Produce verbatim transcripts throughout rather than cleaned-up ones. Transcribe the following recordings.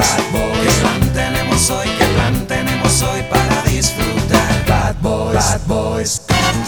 Bad Boys. ¿Qué plan tenemos hoy? ¿Qué plan tenemos hoy para disfrutar? Bad Boys, Bad Boys.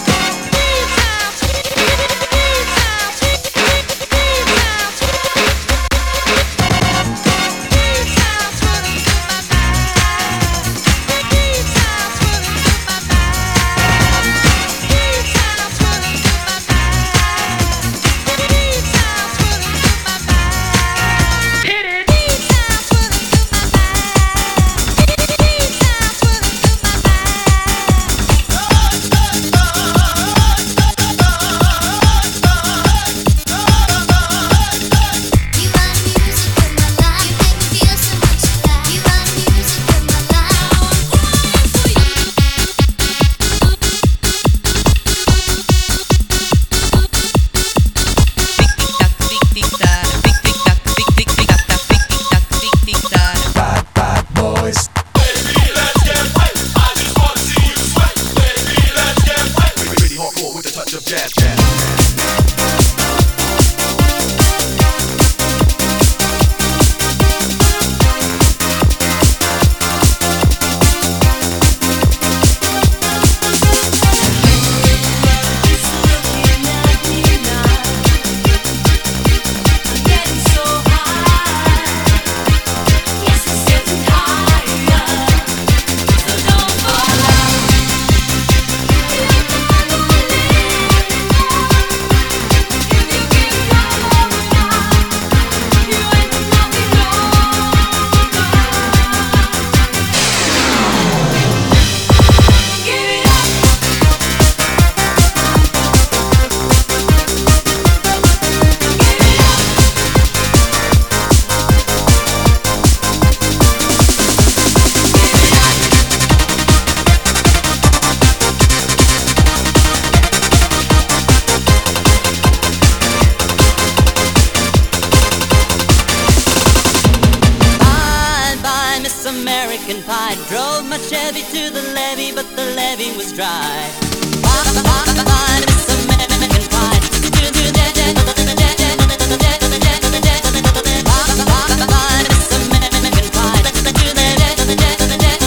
American Pie. Drove my Chevy to the levee, but the levee was dry. Bye, bye, bye, Miss American Pie. To the dead, dead, dead, dead, dead, dead, dead, dead, dead, dead, dead, dead. Bye, bye, bye, Miss American Pie. To the dead, dead, dead, dead, dead, dead,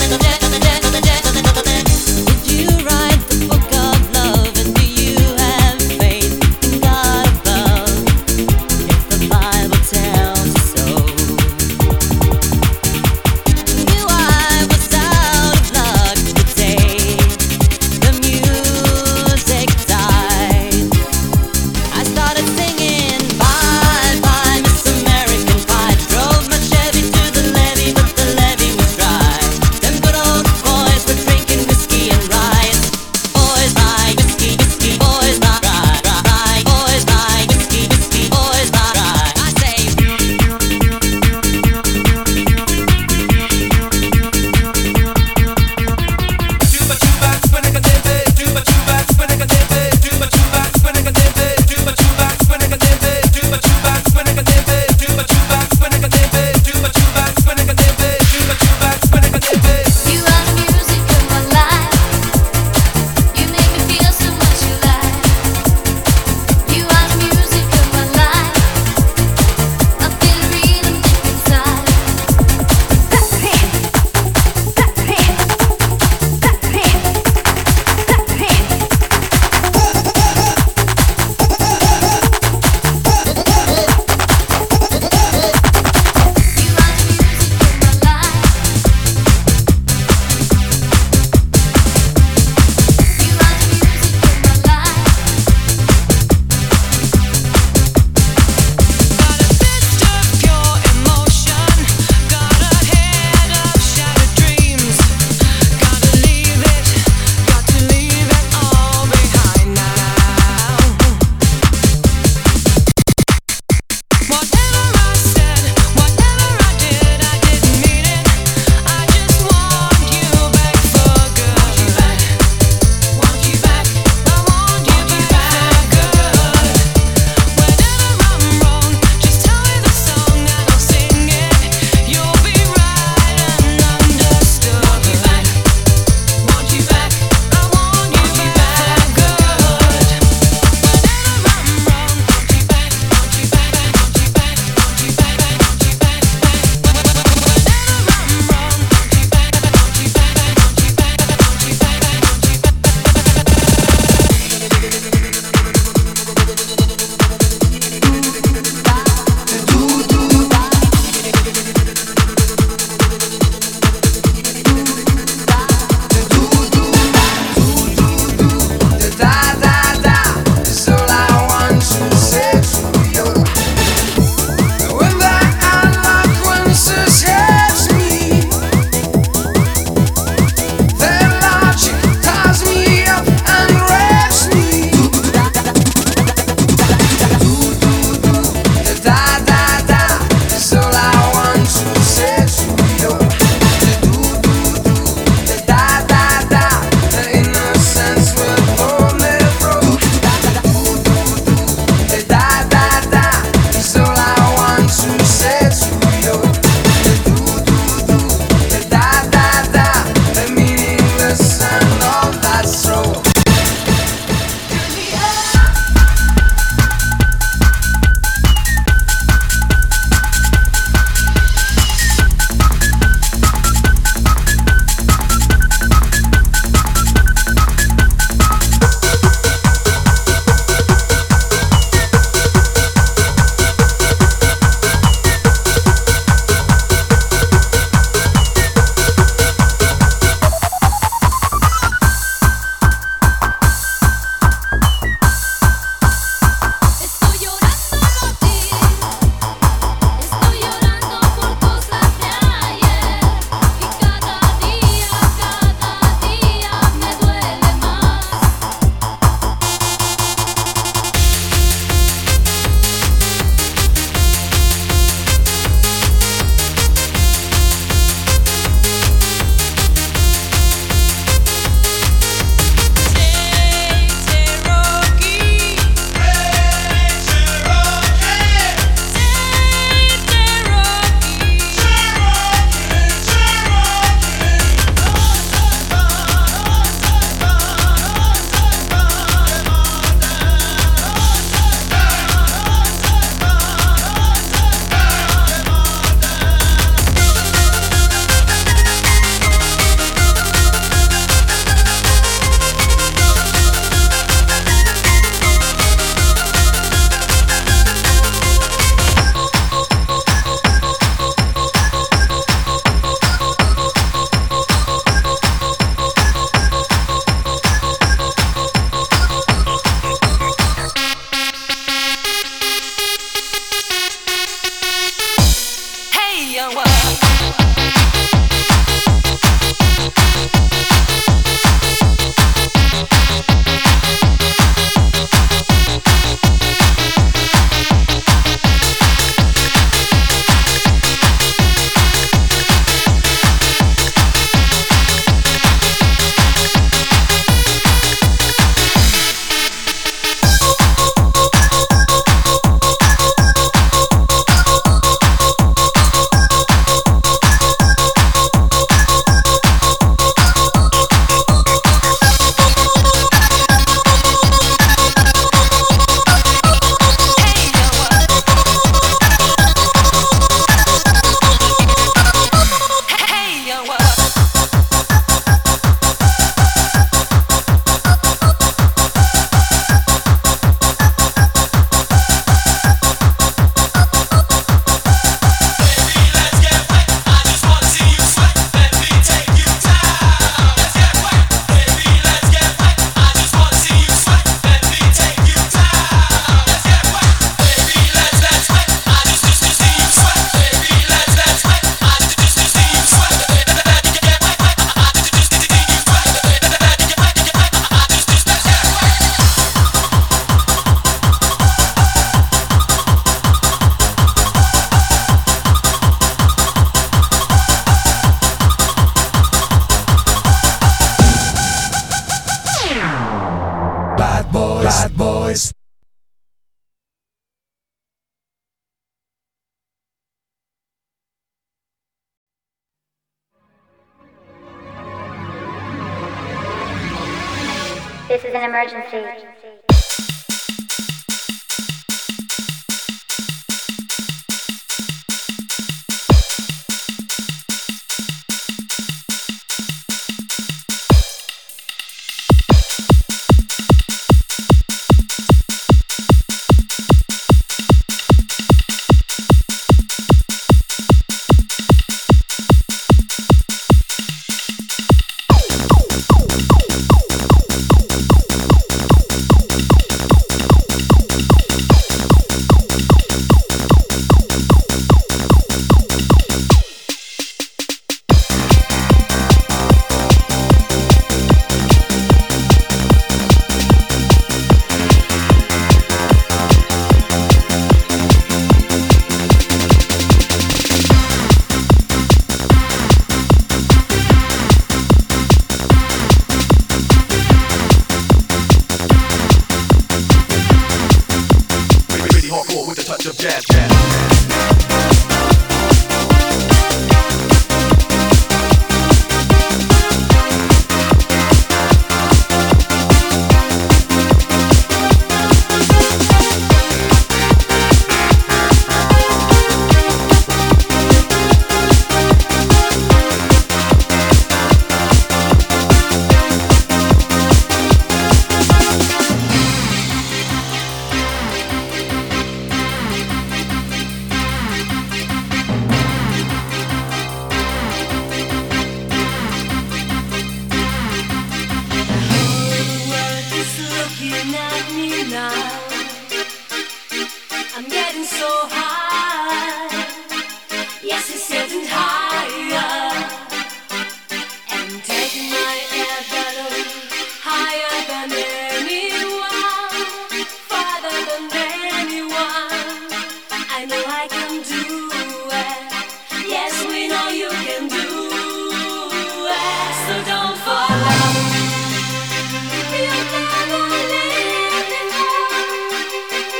dead, dead, dead, dead. Did you write the book of love, and do you have faith in God above? If the Bible tells you so. Knew I was out of luck today. The music boys, bad boys. This is an emergency.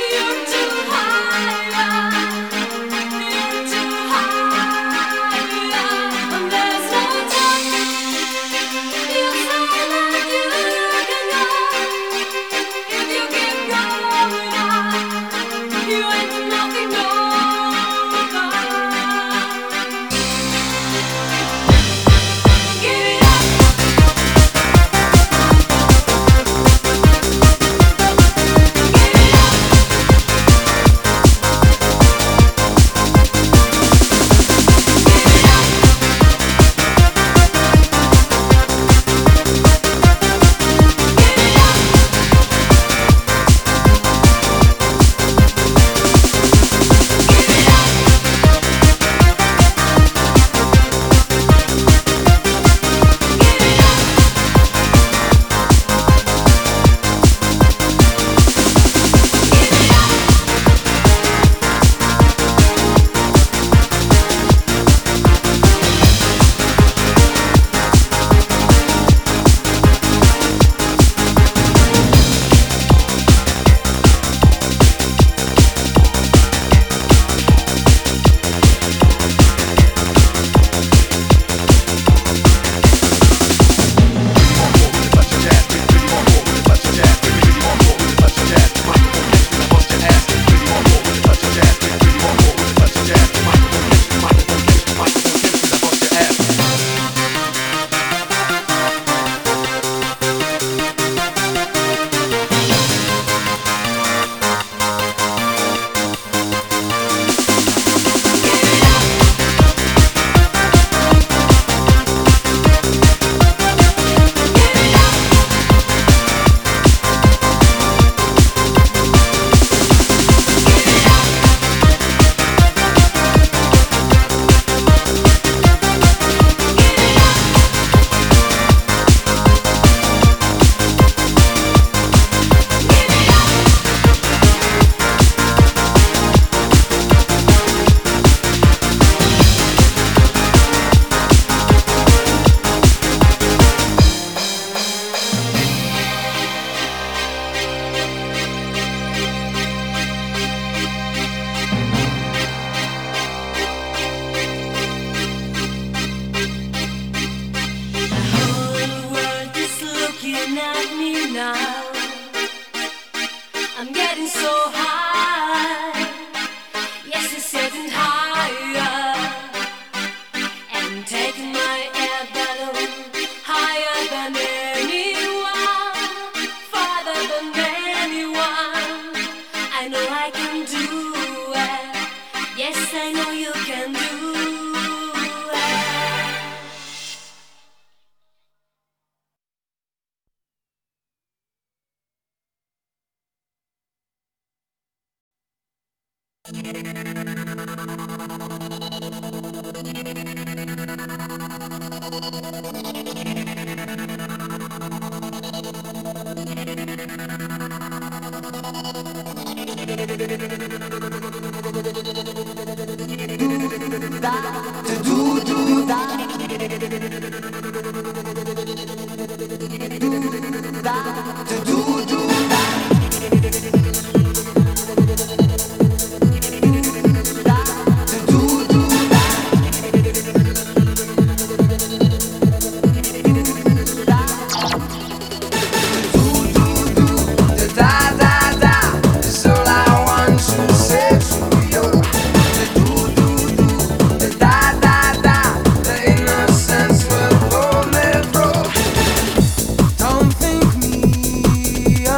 You're too high. I'm getting so high. Yes, it's getting higher. And taking my air balloon higher than anyone, farther than anyone. I know I can do it. Yes, I know you can do it. Don't think me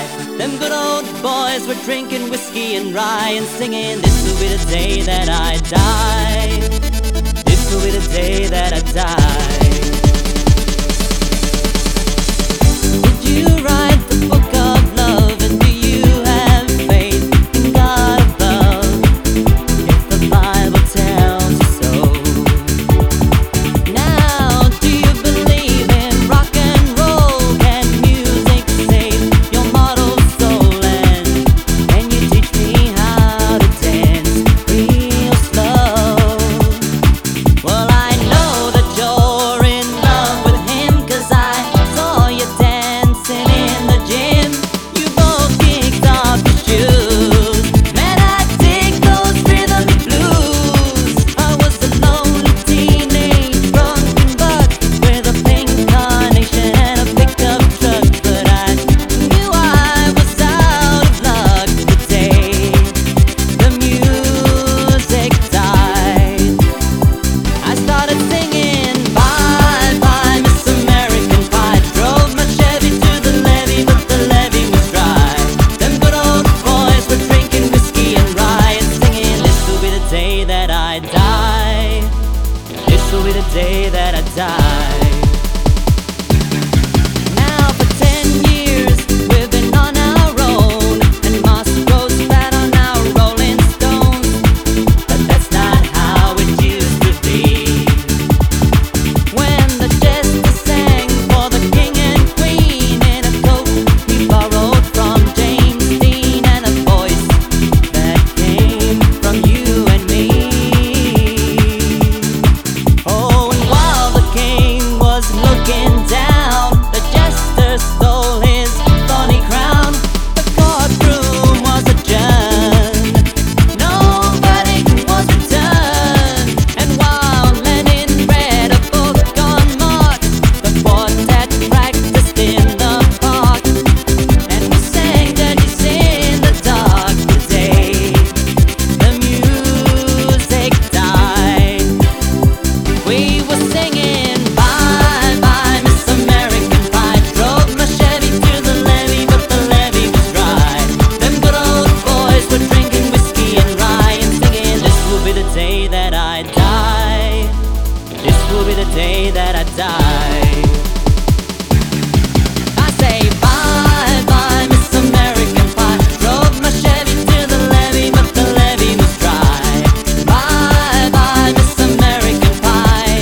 Them good old boys were drinking whiskey and rye and singing, this will be the day that I die. This will be the day that I die. Did you write the book of love, and do you have faith in God above? If the Bible tells you so. Now, do you believe in rock and roll? Can music save your mortal soul? And can you teach me how to dance real slow? Well, I know that you're in love with him, 'cause I saw you dancing in the gym. You both kicked off your shoes. Man, I dig those rhythm blues. I was a lonely teenage drunken buck with a pink carnation and a pickup truck, but I knew I was out of luck the day the music died. I started singing, bye bye Miss American Pie. Drove my Chevy to the levee, but the levee was dry. Them good old boys were drinking whiskey and rye and singing, this will be the day that I die. This will be the day that I die. Now for ten years we've been on our own, and moss grows fat on our Rolling Stones. But that's not how it used to be. When the jester sang for the king and queen in a coat he borrowed from James Dean, and a voice that came from you and me. Oh, and while the king was looking down, the jester stole his thorny crown. The courtroom was adjourned. Nobody was returned. And while Lenin read a book on Marx, the quartet practiced in the park, and we sang dirties in the dark the day the music died. We were singing, bye bye Miss American Pie. Drove my Chevy to the levee, but the levee was dry. Them good old boys were drinking whiskey and rye and singing, this will be the day that I die. This will be the day that I die. I say bye bye Miss American Pie. Drove my Chevy to the levee, but the levee was dry. Bye bye Miss American Pie.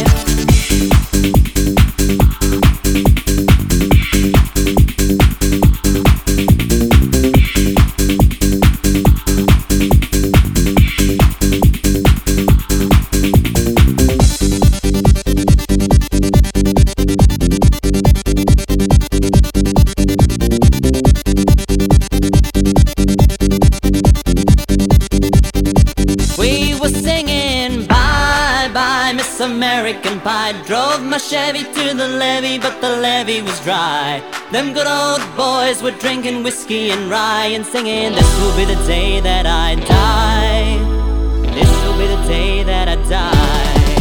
We were singing, bye bye Miss American Pie. Drove my Chevy to the levee, but the levee was dry. Them good old boys were drinking whiskey and rye and singing, this will be the day that I die. This will be the day that I die.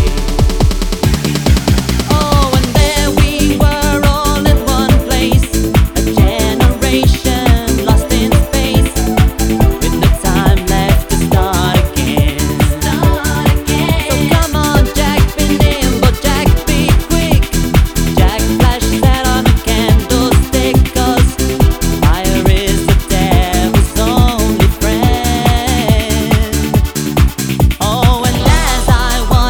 Oh, and there we were all in one place, a generation lost in space, with no time left to start again. Start again. So come on, Jack, be nimble, Jack, be quick. Jack, flash that on a candlestick, 'cause fire is the devil's only friend. Oh, and as I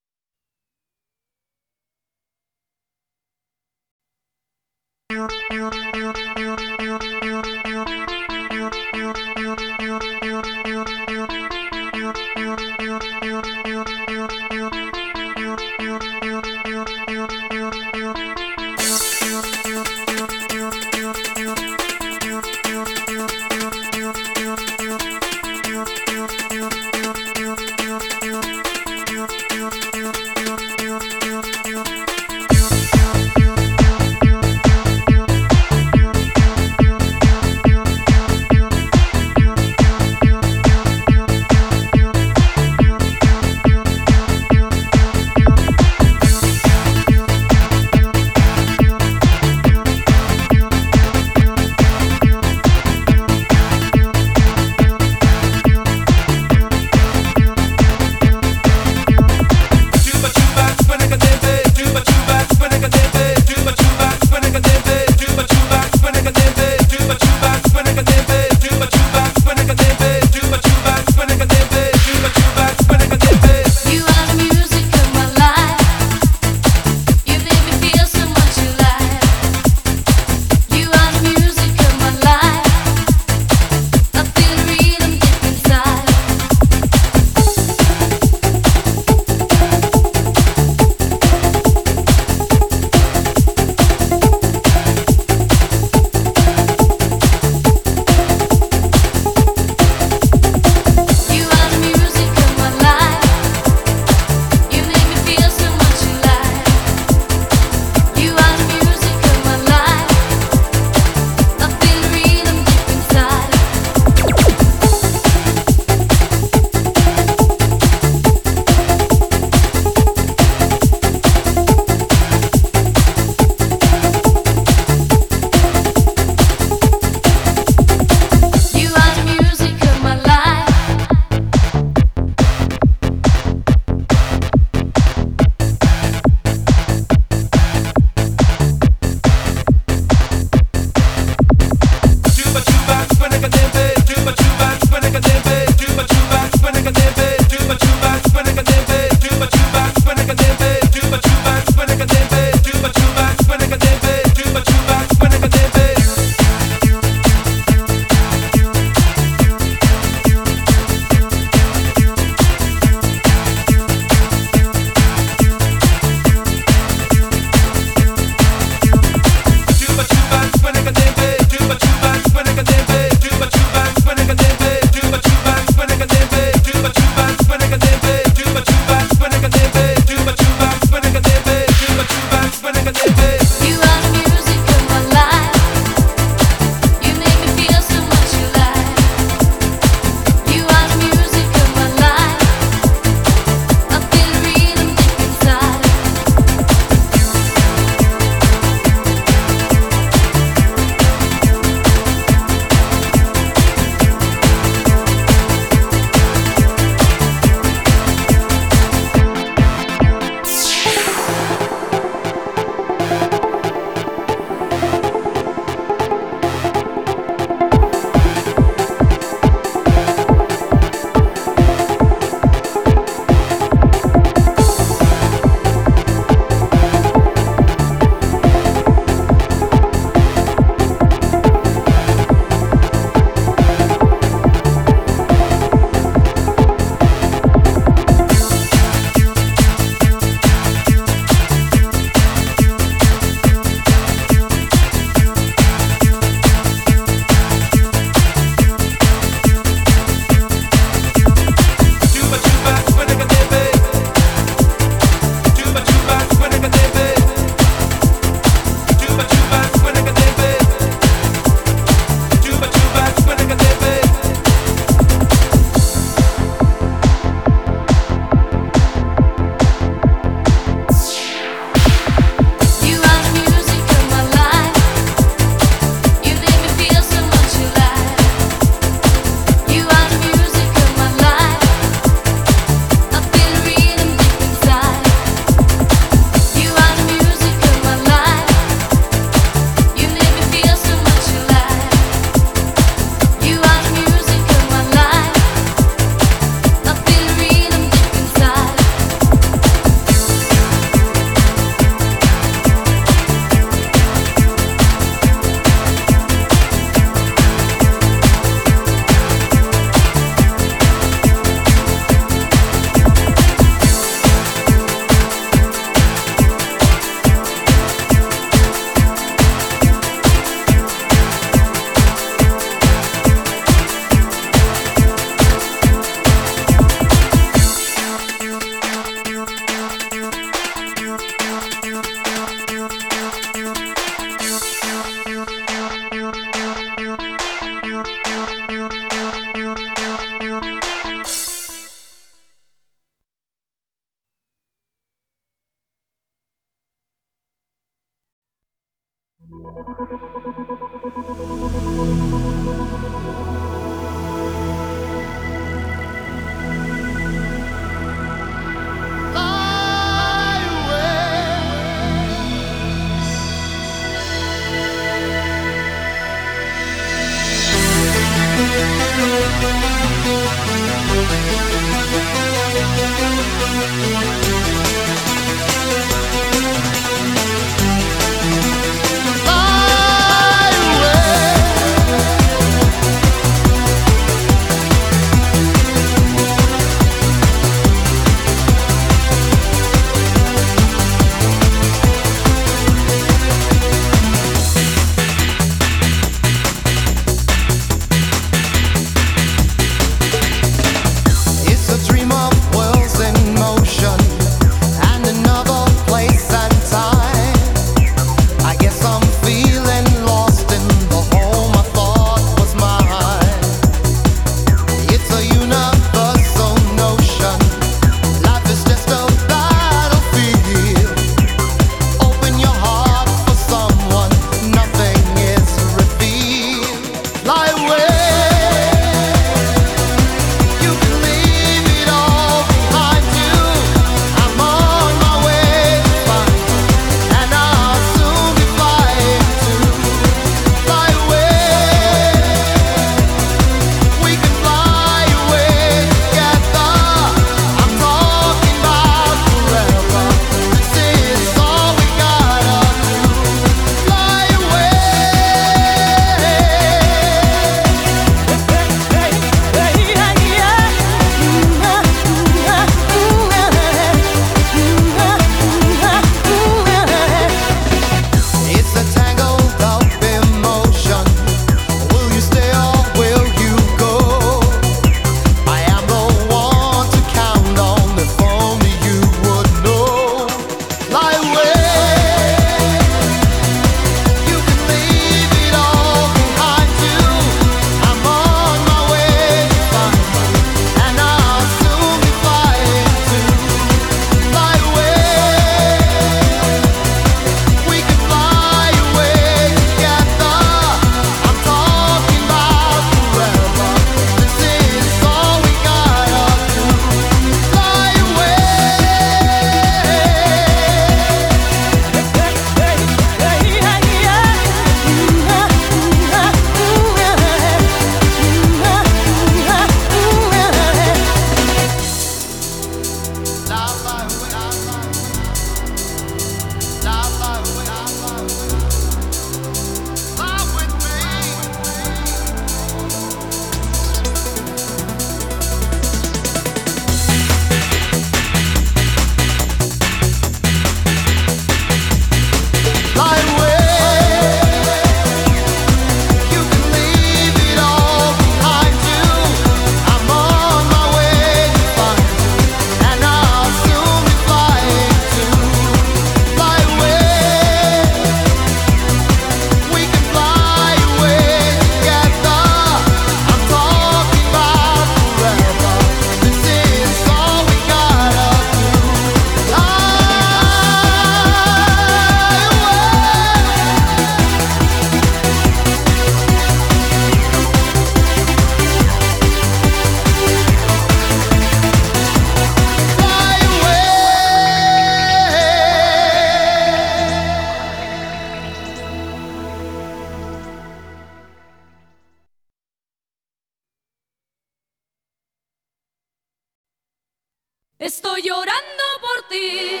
Estoy llorando por ti,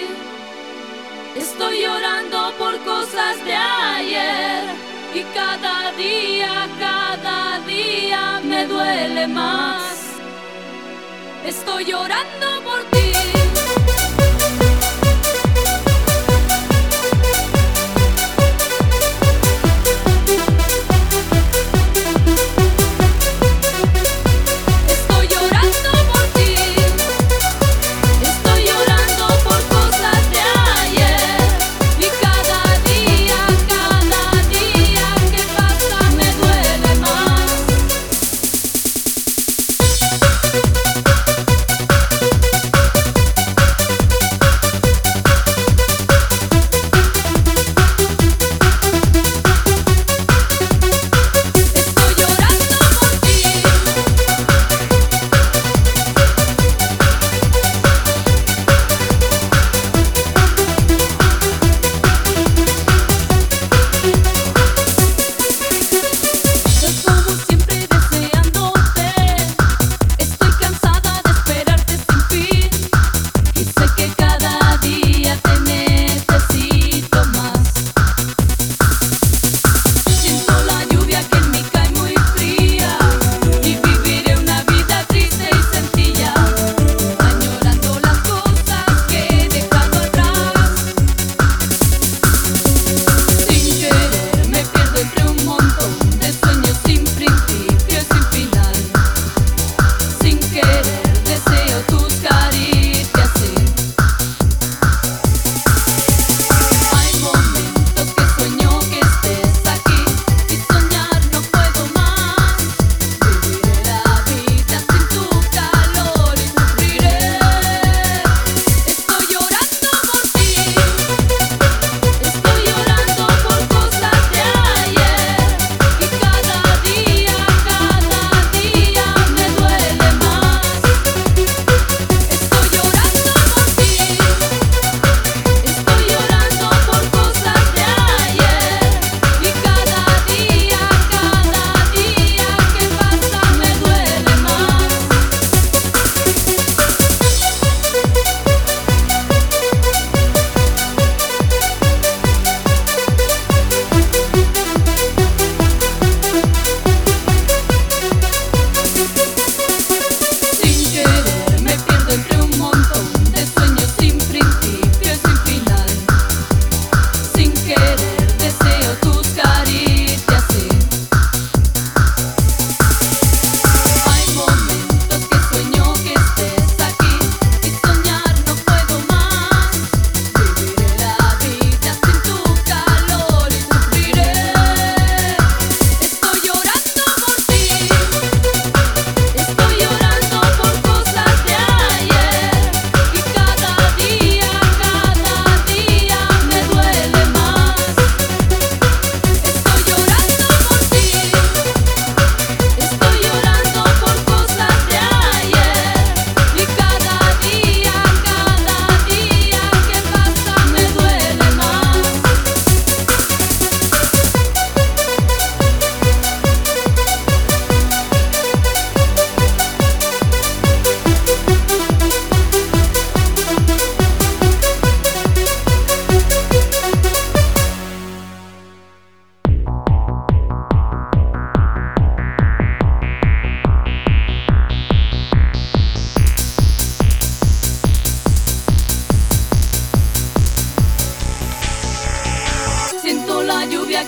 estoy llorando por cosas de ayer y cada día, cada día me duele más. Estoy llorando por ti. We'll be right back.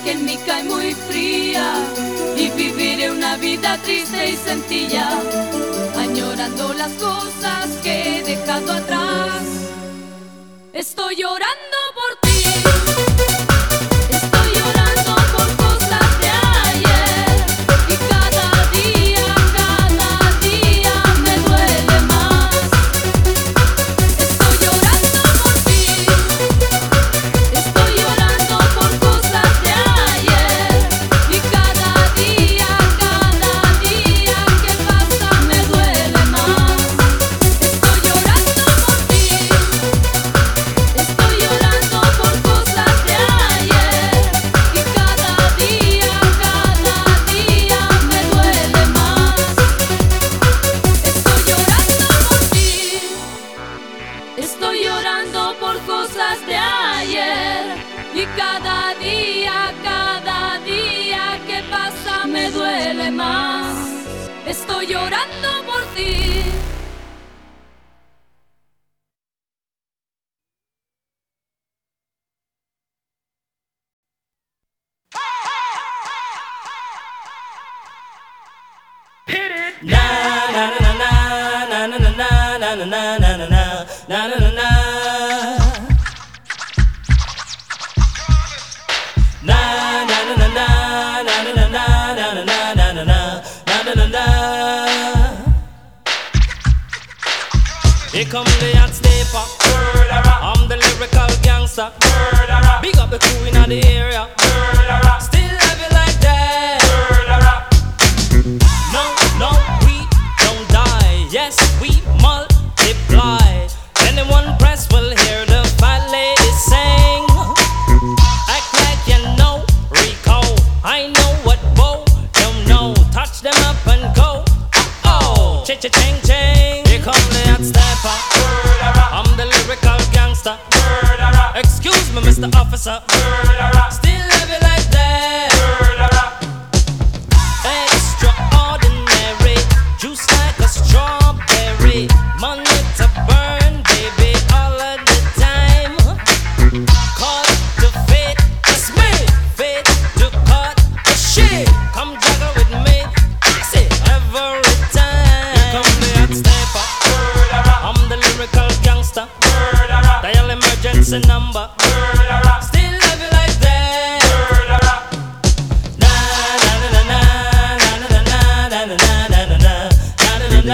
que en mí cae muy fría y viviré una vida triste y sencilla, añorando las cosas que he dejado atrás. Estoy llorando por ti. Estoy llorando por cosas de ayer y cada día, cada día me duele más. Estoy llorando por ti. Estoy llorando por cosas de ayer y cada día, cada día que pasa me duele más. Estoy llorando por ti. Estoy llorando por cosas de ayer y cada día, cada día me duele más. Estoy llorando por ti. Estoy llorando por cosas de ayer y cada día, cada día que pasa me duele más. Estoy llorando por ti. Here come the hot stepper. I'm the lyrical gangster. Big up the crew in the area. Still have it like that. No, no, we don't die. Yes, we multiply. Anyone press will hear the fat lady sing. Act like you know Rico. I know what Bo don't know. Touch them up and go. Oh, cha cha ching ching. Here come the hot stepper. I'm the lyrical gangster. Excuse me, Mister Officer. Still have it like that. Extraordinary, juice like a strawberry. Money to burn, baby, all of the time. Call to fate, it's me. Fate to cut the shit. Come juggle with me, fix it every time. Here come the hot stepper. I'm the lyrical gangster. Dial emergency number. Still have it like that. Na na na na na na na na na na na na na na.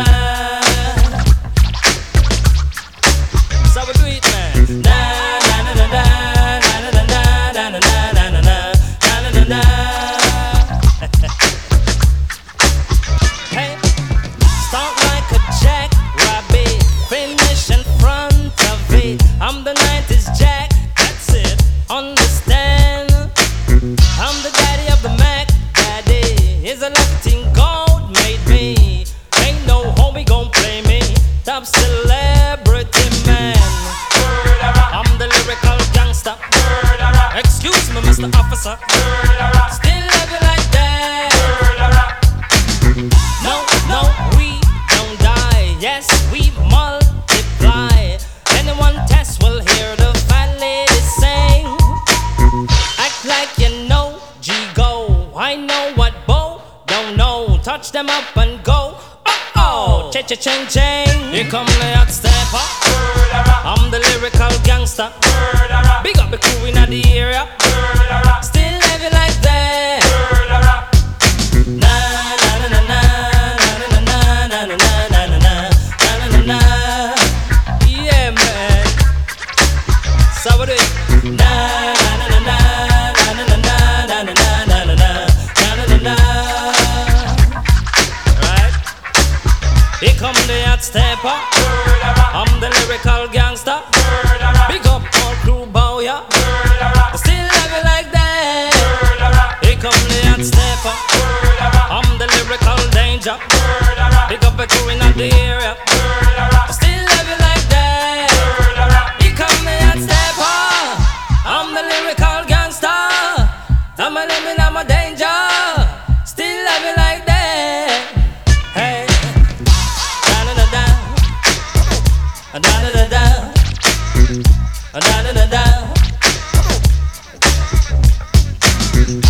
So we do it, man. Na na na na na na na na na na na na na na. Hey, start like a jackrabbit, finish in front of it. I'm the nineties Jack, that's it. Understand? I'm the daddy of the Mac Daddy. Is a lucky thing God made me. Ain't no homie gon' play me. Top celebrity man. I'm the lyrical gangster. Excuse me, Mister Officer. Still have it like that. No, no, we don't die. Yes, we multiply. Anyone test will hear the fat lady sing. Act like you know G-Go. I know what Bo don't know. Touch them up and go. Oh, cha cha ching ching. Here come the hot stepper. I'm the lyrical gangster. Big up the crew in the area. Still have it like that. Na na na na na na na na na na na na na na na. Yeah, man. So we do it. Na na na na na na na na na na na na na na. Right. Here come the hot stepper. I'm the lyrical gangster. Big up all crew bow ya. Still have it like that. Here come the hot stepper. I'm the lyrical danger. Big up the crew in the area. Still have it like that. Here come the hot stepper. I'm the lyrical gangster. I'm a living, I'm a danger. Still have it like that. Hey, da da da da, da da da da, da da da da.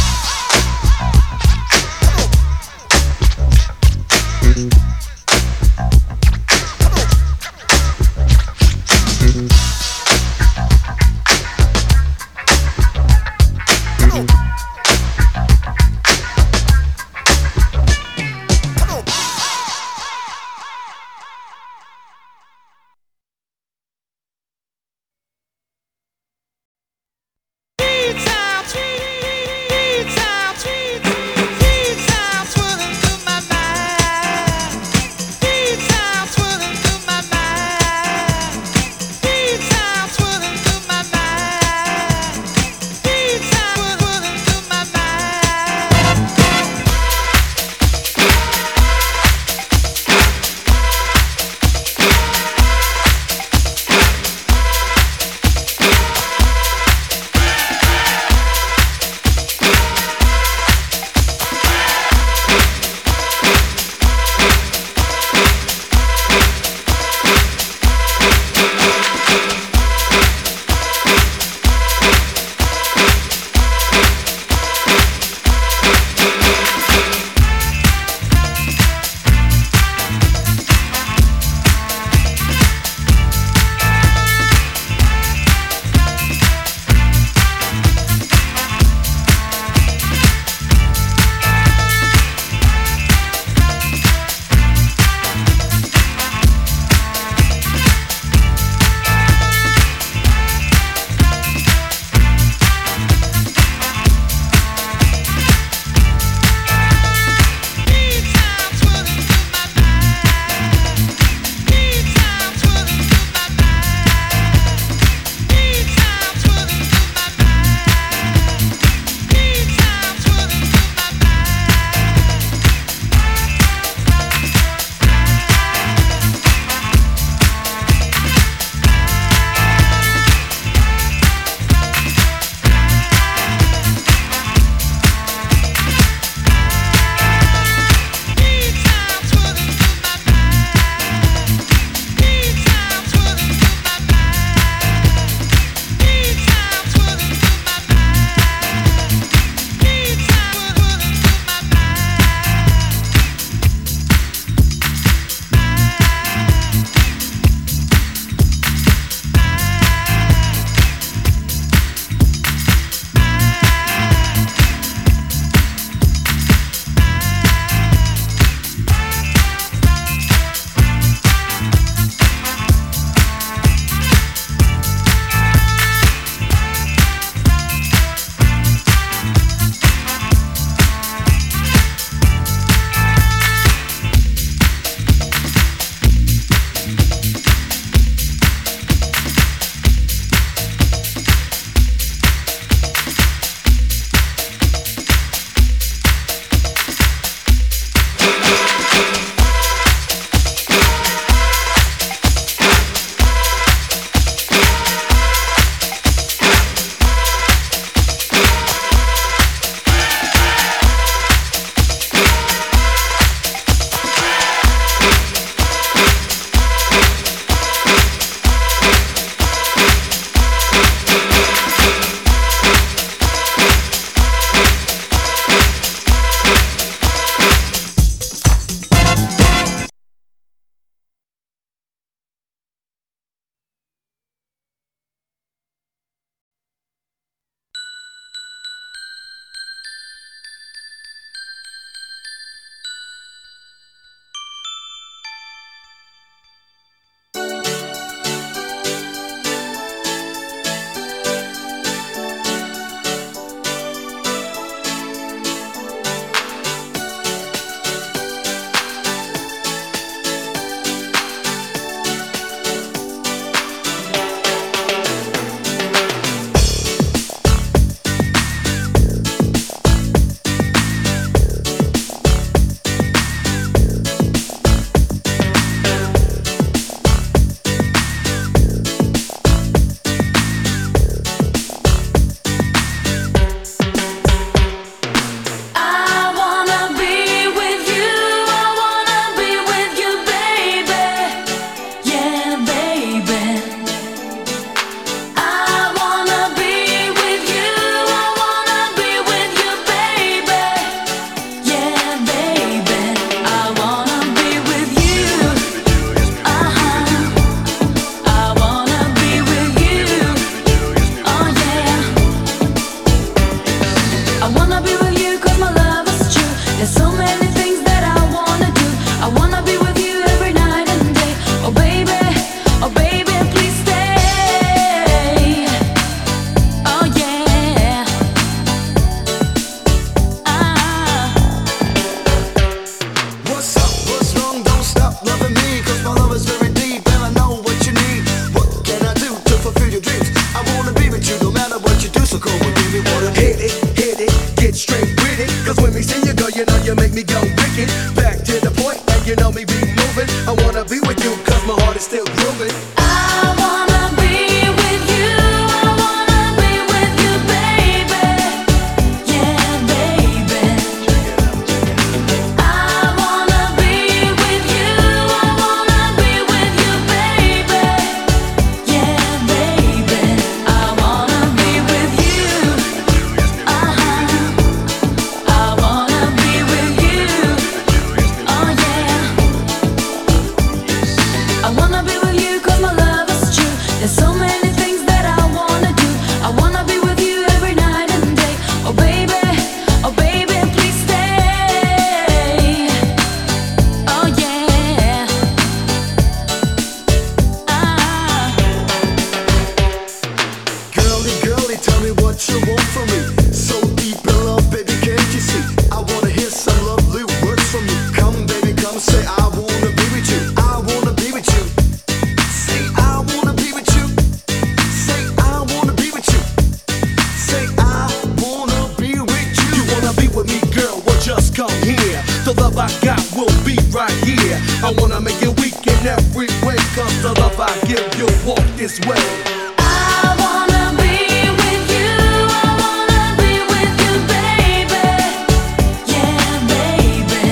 yeah. I wanna make you weak in every way, cause the love I give you walk this way. I wanna be with you, I wanna be with you, baby. Yeah, baby.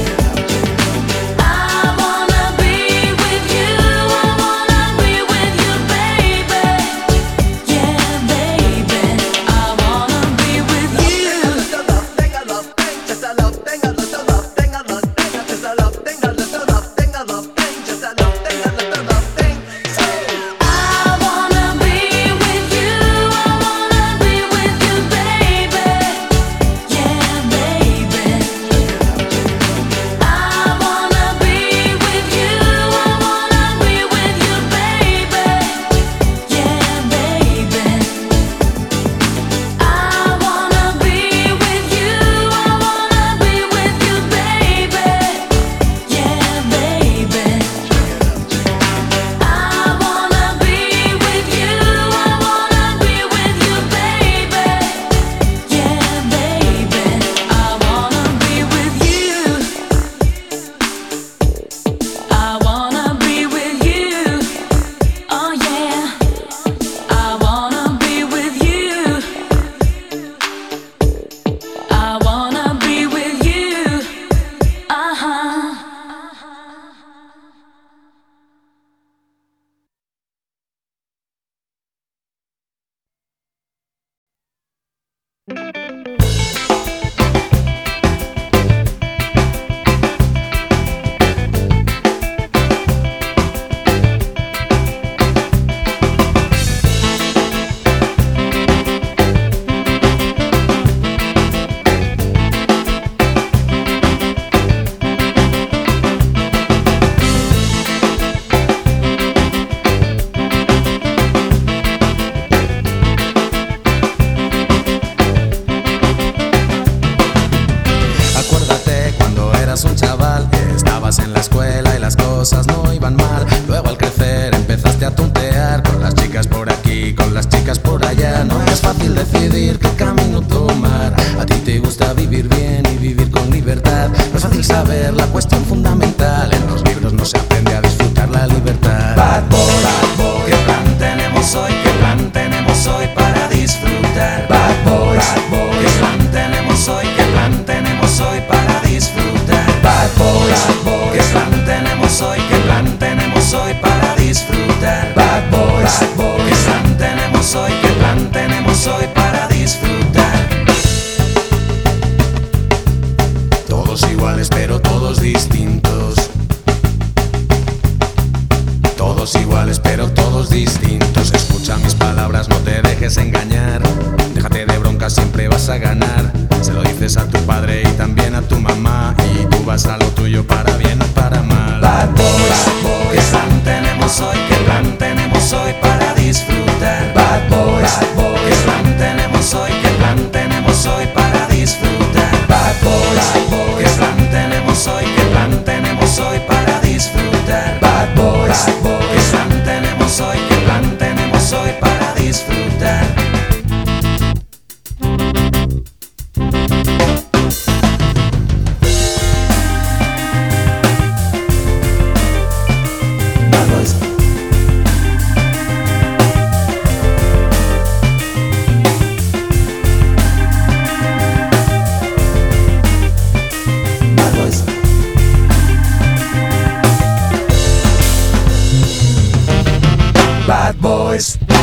I wanna be with you, I wanna be with you, baby. Yeah, baby. I wanna be with you. Just a love thing, a love thing, just a love thing, a little love thing, a love thing, just a love thing, a little love thing, a love thing, just a love thing, a little love thing. I wanna be with you, I wanna be with you, baby. Yeah, baby. I wanna be with you, I wanna be with you, baby. Yeah, baby. I wanna be with you, I wanna be with you, baby. Yeah, baby. I wanna be with you, I wanna be with you, baby. Yeah, baby. I wanna be with you. I wanna be with you. Oh yeah. I wanna be with you. I wanna be with you. Uh-huh. Acuérdate cuando eras un chaval, estabas en la escuela y las cosas no iban mal. Luego al crecer empezaste a tontear con las chicas por aquí, con las chicas por allá. No es fácil decidir qué camino tomar. A ti te gusta vivir bien y vivir con libertad. No es fácil saber la cuestión fundamental. En los libros no se aprende a disfrutar la libertad. Bad boy, bad boy, ¿qué plan tenemos hoy? ¿Qué plan tenemos hoy para disfrutar? Bad boys, bad boys, ¿qué plan tenemos hoy? ¿Qué plan tenemos hoy para disfrutar? Bad boys, bad boys, ¿qué plan tenemos hoy? ¿Qué plan tenemos hoy para disfrutar? Bad boys, bad boys, ¿qué plan tenemos hoy? ¿Qué plan tenemos hoy para disfrutar? Todos iguales pero todos distintos. Todos iguales pero todos distintos. Escucha mis palabras, no te dejes engañar. Déjate de bronca, siempre vas a ganar. Se lo dices a tu padre y también a tu mamá. Y tú vas a lo tuyo para bien o para mal. Bad boys, bad boys, ¿qué plan tenemos hoy? ¿Qué plan tenemos hoy para disfrutar? Bad boys, bad boys, ¿qué plan tenemos hoy? ¿Qué plan tenemos hoy para disfrutar? Bad boys, bad boys, ¿qué plan tenemos hoy? ¿Qué plan tenemos hoy para disfrutar? Bad boys, bad boys, ¿qué plan tenemos hoy? ¿Qué plan tenemos hoy para disfrutar? Bad boys. Bad boys. Bad boys.